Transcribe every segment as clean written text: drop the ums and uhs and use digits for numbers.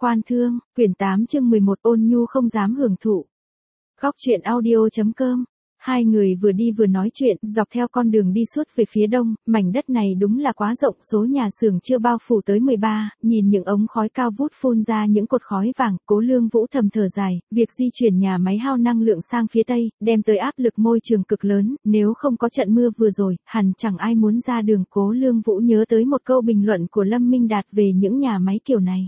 Quan Thương, quyển 8 chương 11 Ôn nhu không dám hưởng thụ. Góc truyện audio.com. Hai người vừa đi vừa nói chuyện, dọc theo con đường đi suốt về phía đông, mảnh đất này đúng là quá rộng, số nhà xưởng chưa bao phủ tới 13, nhìn những ống khói cao vút phun ra những cột khói vàng, Cố Lương Vũ thầm thở dài, việc di chuyển nhà máy hao năng lượng sang phía tây, đem tới áp lực môi trường cực lớn, nếu không có trận mưa vừa rồi, hẳn chẳng ai muốn ra đường. Cố Lương Vũ nhớ tới một câu bình luận của Lâm Minh Đạt về những nhà máy kiểu này.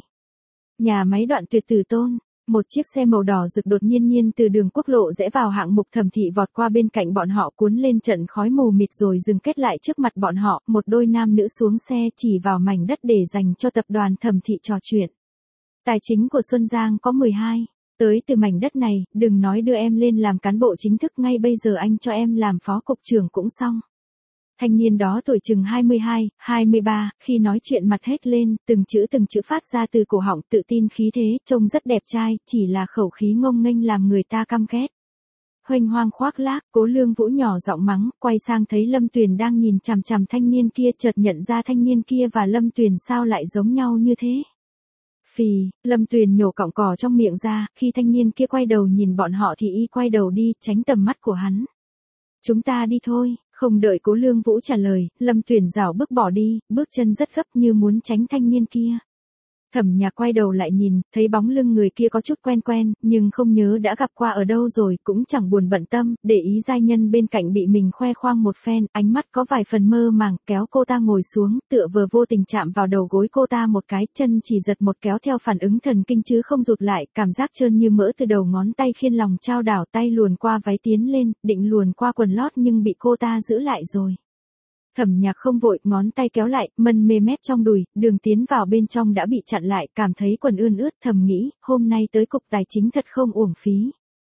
Nhà máy Đoạn Tuyệt Tử Tôn. Một chiếc xe màu đỏ rực đột nhiên từ đường quốc lộ rẽ vào hạng mục Thẩm Thị vọt qua bên cạnh bọn họ, cuốn lên trận khói mù mịt rồi dừng kết lại trước mặt bọn họ, một đôi nam nữ xuống xe chỉ vào mảnh đất để dành cho tập đoàn Thẩm Thị trò chuyện. Tài chính của Xuân Giang có 12, tới từ mảnh đất này, đừng nói đưa em lên làm cán bộ chính thức, ngay bây giờ anh cho em làm phó cục trưởng cũng xong. Thanh niên đó tuổi chừng 22, 23, khi nói chuyện mặt hết lên, từng chữ phát ra từ cổ họng, tự tin khí thế, trông rất đẹp trai, chỉ là khẩu khí ngông nghênh làm người ta căm ghét. Huênh hoang khoác lác, Cố Lương Vũ nhỏ giọng mắng, quay sang thấy Lâm Tuyền đang nhìn chằm chằm thanh niên kia, chợt nhận ra thanh niên kia và Lâm Tuyền sao lại giống nhau như thế. Phì, Lâm Tuyền nhổ cọng cỏ trong miệng ra, khi thanh niên kia quay đầu nhìn bọn họ thì y quay đầu đi, tránh tầm mắt của hắn. Chúng ta đi thôi. Không đợi Cố Lương Vũ trả lời, Lâm Tuyền rảo bước bỏ đi, bước chân rất gấp như muốn tránh thanh niên kia. Thẩm Nhạc quay đầu lại nhìn, thấy bóng lưng người kia có chút quen, nhưng không nhớ đã gặp qua ở đâu rồi, cũng chẳng buồn bận tâm, để ý giai nhân bên cạnh bị mình khoe khoang một phen, ánh mắt có vài phần mơ màng, kéo cô ta ngồi xuống, tựa vừa vô tình chạm vào đầu gối cô ta một cái, chân chỉ giật một kéo theo phản ứng thần kinh chứ không rụt lại, cảm giác trơn như mỡ từ đầu ngón tay khiên lòng trao đảo, tay luồn qua váy tiến lên, định luồn qua quần lót nhưng bị cô ta giữ lại rồi. Thẩm Nhạc không vội, ngón tay kéo lại, mân mê mép trong đùi, đường tiến vào bên trong đã bị chặn lại, cảm thấy quần ươn ướt, thầm nghĩ, hôm nay tới cục tài chính thật không uổng phí.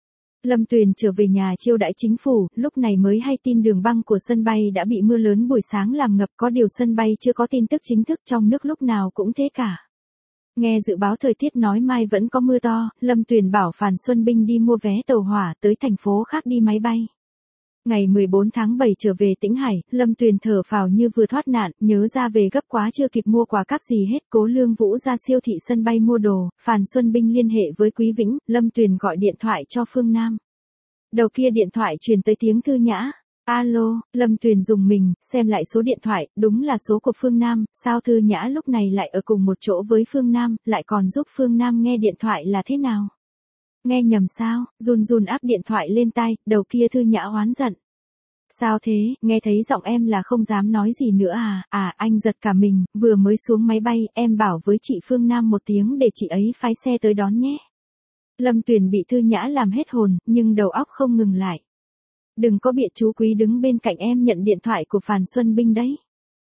Lâm Tuyền trở về nhà chiêu đãi chính phủ, lúc này mới hay tin đường băng của sân bay đã bị mưa lớn buổi sáng làm ngập, có điều sân bay chưa có tin tức chính thức, trong nước lúc nào cũng thế cả. Nghe dự báo thời tiết nói mai vẫn có mưa to, Lâm Tuyền bảo Phàn Xuân Binh đi mua vé tàu hỏa tới thành phố khác đi máy bay. Ngày 14 tháng 7 trở về Tĩnh Hải, Lâm Tuyền thở phào như vừa thoát nạn, nhớ ra về gấp quá chưa kịp mua quà cáp gì hết. Cố Lương Vũ ra siêu thị sân bay mua đồ, Phàn Xuân Binh liên hệ với Quý Vĩnh, Lâm Tuyền gọi điện thoại cho Phương Nam. Đầu kia điện thoại truyền tới tiếng Thư Nhã. Alo, Lâm Tuyền dùng mình, xem lại số điện thoại, đúng là số của Phương Nam, sao Thư Nhã lúc này lại ở cùng một chỗ với Phương Nam, lại còn giúp Phương Nam nghe điện thoại là thế nào? Nghe nhầm sao? Run áp điện thoại lên tai, đầu kia Thư Nhã oán giận. Sao thế, nghe thấy giọng em là không dám nói gì nữa à? À, anh giật cả mình, vừa mới xuống máy bay, em bảo với chị Phương Nam một tiếng để chị ấy phái xe tới đón nhé. Lâm Tuyền bị Thư Nhã làm hết hồn, nhưng đầu óc không ngừng lại. Đừng có bịa, chú Quý đứng bên cạnh em nhận điện thoại của Phàn Xuân Binh đấy.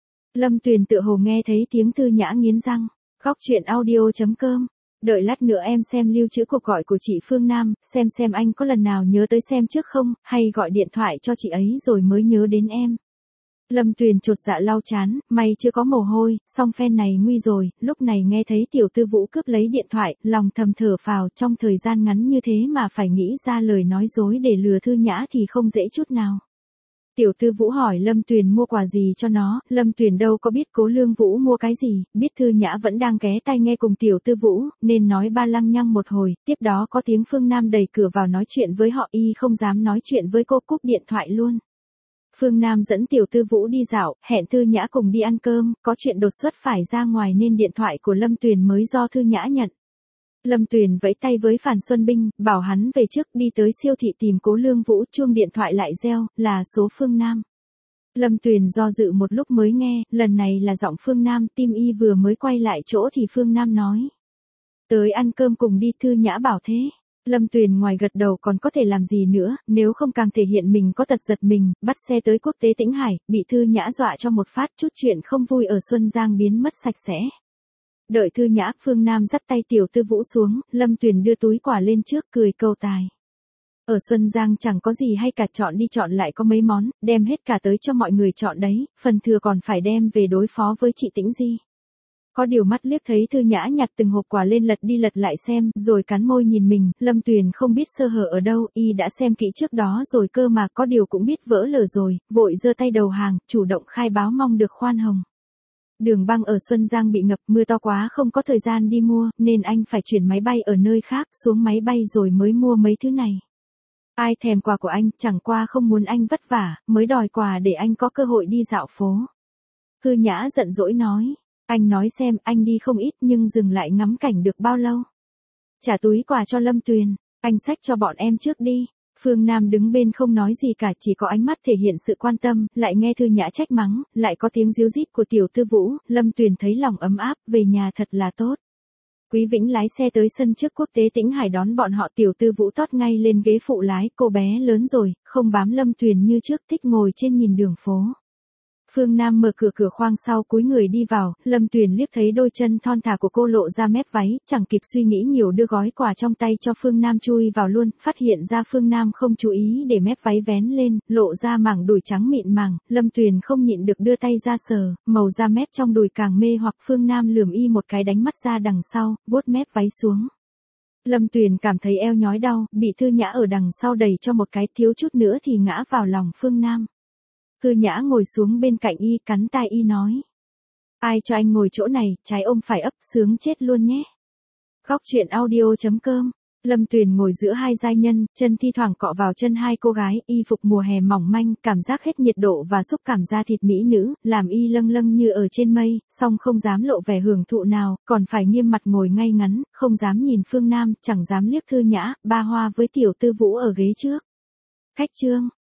Lâm Tuyền tựa hồ nghe thấy tiếng Thư Nhã nghiến răng. Góc truyện audio.com. Đợi lát nữa em xem lưu trữ cuộc gọi của chị Phương Nam, xem anh có lần nào nhớ tới xem trước không, hay gọi điện thoại cho chị ấy rồi mới nhớ đến em. Lâm Tuyền chột dạ lau chán, may chưa có mồ hôi, song phen này nguy rồi, lúc này nghe thấy Tiểu Tư Vũ cướp lấy điện thoại, lòng thầm thở phào, trong thời gian ngắn như thế mà phải nghĩ ra lời nói dối để lừa Thư Nhã thì không dễ chút nào. Tiểu Tư Vũ hỏi Lâm Tuyền mua quà gì cho nó, Lâm Tuyền đâu có biết Cố Lương Vũ mua cái gì, biết Thư Nhã vẫn đang ghé tai nghe cùng Tiểu Tư Vũ, nên nói ba lăng nhăng một hồi, tiếp đó có tiếng Phương Nam đẩy cửa vào nói chuyện với họ, y không dám nói chuyện với cô, cúp điện thoại luôn. Phương Nam dẫn Tiểu Tư Vũ đi dạo, hẹn Thư Nhã cùng đi ăn cơm, có chuyện đột xuất phải ra ngoài nên điện thoại của Lâm Tuyền mới do Thư Nhã nhận. Lâm Tuyền vẫy tay với Phàn Xuân Binh, bảo hắn về trước, đi tới siêu thị tìm Cố Lương Vũ, chuông điện thoại lại reo, là số Phương Nam. Lâm Tuyền do dự một lúc mới nghe, lần này là giọng Phương Nam, tim y vừa mới quay lại chỗ thì Phương Nam nói. Tới ăn cơm cùng đi, Thư Nhã bảo thế. Lâm Tuyền ngoài gật đầu còn có thể làm gì nữa, nếu không càng thể hiện mình có tật giật mình, bắt xe tới quốc tế Tĩnh Hải, bị Thư Nhã dọa cho một phát, chút chuyện không vui ở Xuân Giang biến mất sạch sẽ. Đợi Thư Nhã, Phương Nam dắt tay Tiểu Tư Vũ xuống, Lâm Tuyền đưa túi quà lên trước, cười câu tài. Ở Xuân Giang chẳng có gì hay cả, chọn đi chọn lại có mấy món, đem hết cả tới cho mọi người chọn đấy, phần thừa còn phải đem về đối phó với chị Tĩnh Di. Có điều mắt liếc thấy Thư Nhã nhặt từng hộp quà lên lật đi lật lại xem, rồi cắn môi nhìn mình, Lâm Tuyền không biết sơ hở ở đâu, y đã xem kỹ trước đó rồi cơ mà, có điều cũng biết vỡ lở rồi, vội giơ tay đầu hàng, chủ động khai báo mong được khoan hồng. Đường băng ở Xuân Giang bị ngập, mưa to quá không có thời gian đi mua, nên anh phải chuyển máy bay ở nơi khác, xuống máy bay rồi mới mua mấy thứ này. Ai thèm quà của anh, chẳng qua không muốn anh vất vả, mới đòi quà để anh có cơ hội đi dạo phố. Thư Nhã giận dỗi nói, anh nói xem anh đi không ít nhưng dừng lại ngắm cảnh được bao lâu. Trả túi quà cho Lâm Tuyền, anh xách cho bọn em trước đi. Phương Nam đứng bên không nói gì cả, chỉ có ánh mắt thể hiện sự quan tâm, lại nghe Thư Nhã trách mắng, lại có tiếng ríu rít của Tiểu Tư Vũ, Lâm Tuyền thấy lòng ấm áp, về nhà thật là tốt. Quý Vĩnh lái xe tới sân trước Quốc tế Tĩnh Hải đón bọn họ. Tiểu Tư Vũ tót ngay lên ghế phụ lái, cô bé lớn rồi, không bám Lâm Tuyền như trước, thích ngồi trên nhìn đường phố. Phương Nam mở cửa khoang sau cúi người đi vào, Lâm Tuyền liếc thấy đôi chân thon thả của cô lộ ra mép váy, chẳng kịp suy nghĩ nhiều đưa gói quà trong tay cho Phương Nam chui vào luôn, phát hiện ra Phương Nam không chú ý để mép váy vén lên, lộ ra mảng đùi trắng mịn màng, Lâm Tuyền không nhịn được đưa tay ra sờ, màu da mép trong đùi càng mê hoặc. Phương Nam lườm y một cái đánh mắt ra đằng sau, vuốt mép váy xuống. Lâm Tuyền cảm thấy eo nhói đau, bị Thư Nhã ở đằng sau đẩy cho một cái, thiếu chút nữa thì ngã vào lòng Phương Nam. Thư Nhã ngồi xuống bên cạnh y, cắn tai y nói. Ai cho anh ngồi chỗ này, trái ôm phải ấp, sướng chết luôn nhé. Góc truyện audio.com. Lâm Tuyền ngồi giữa hai giai nhân, chân thi thoảng cọ vào chân hai cô gái, y phục mùa hè mỏng manh, cảm giác hết nhiệt độ và xúc cảm da thịt mỹ nữ, làm y lâng lâng như ở trên mây, song không dám lộ vẻ hưởng thụ nào, còn phải nghiêm mặt ngồi ngay ngắn, không dám nhìn Phương Nam, chẳng dám liếc Thư Nhã, ba hoa với Tiểu Tư Vũ ở ghế trước. Khách trương.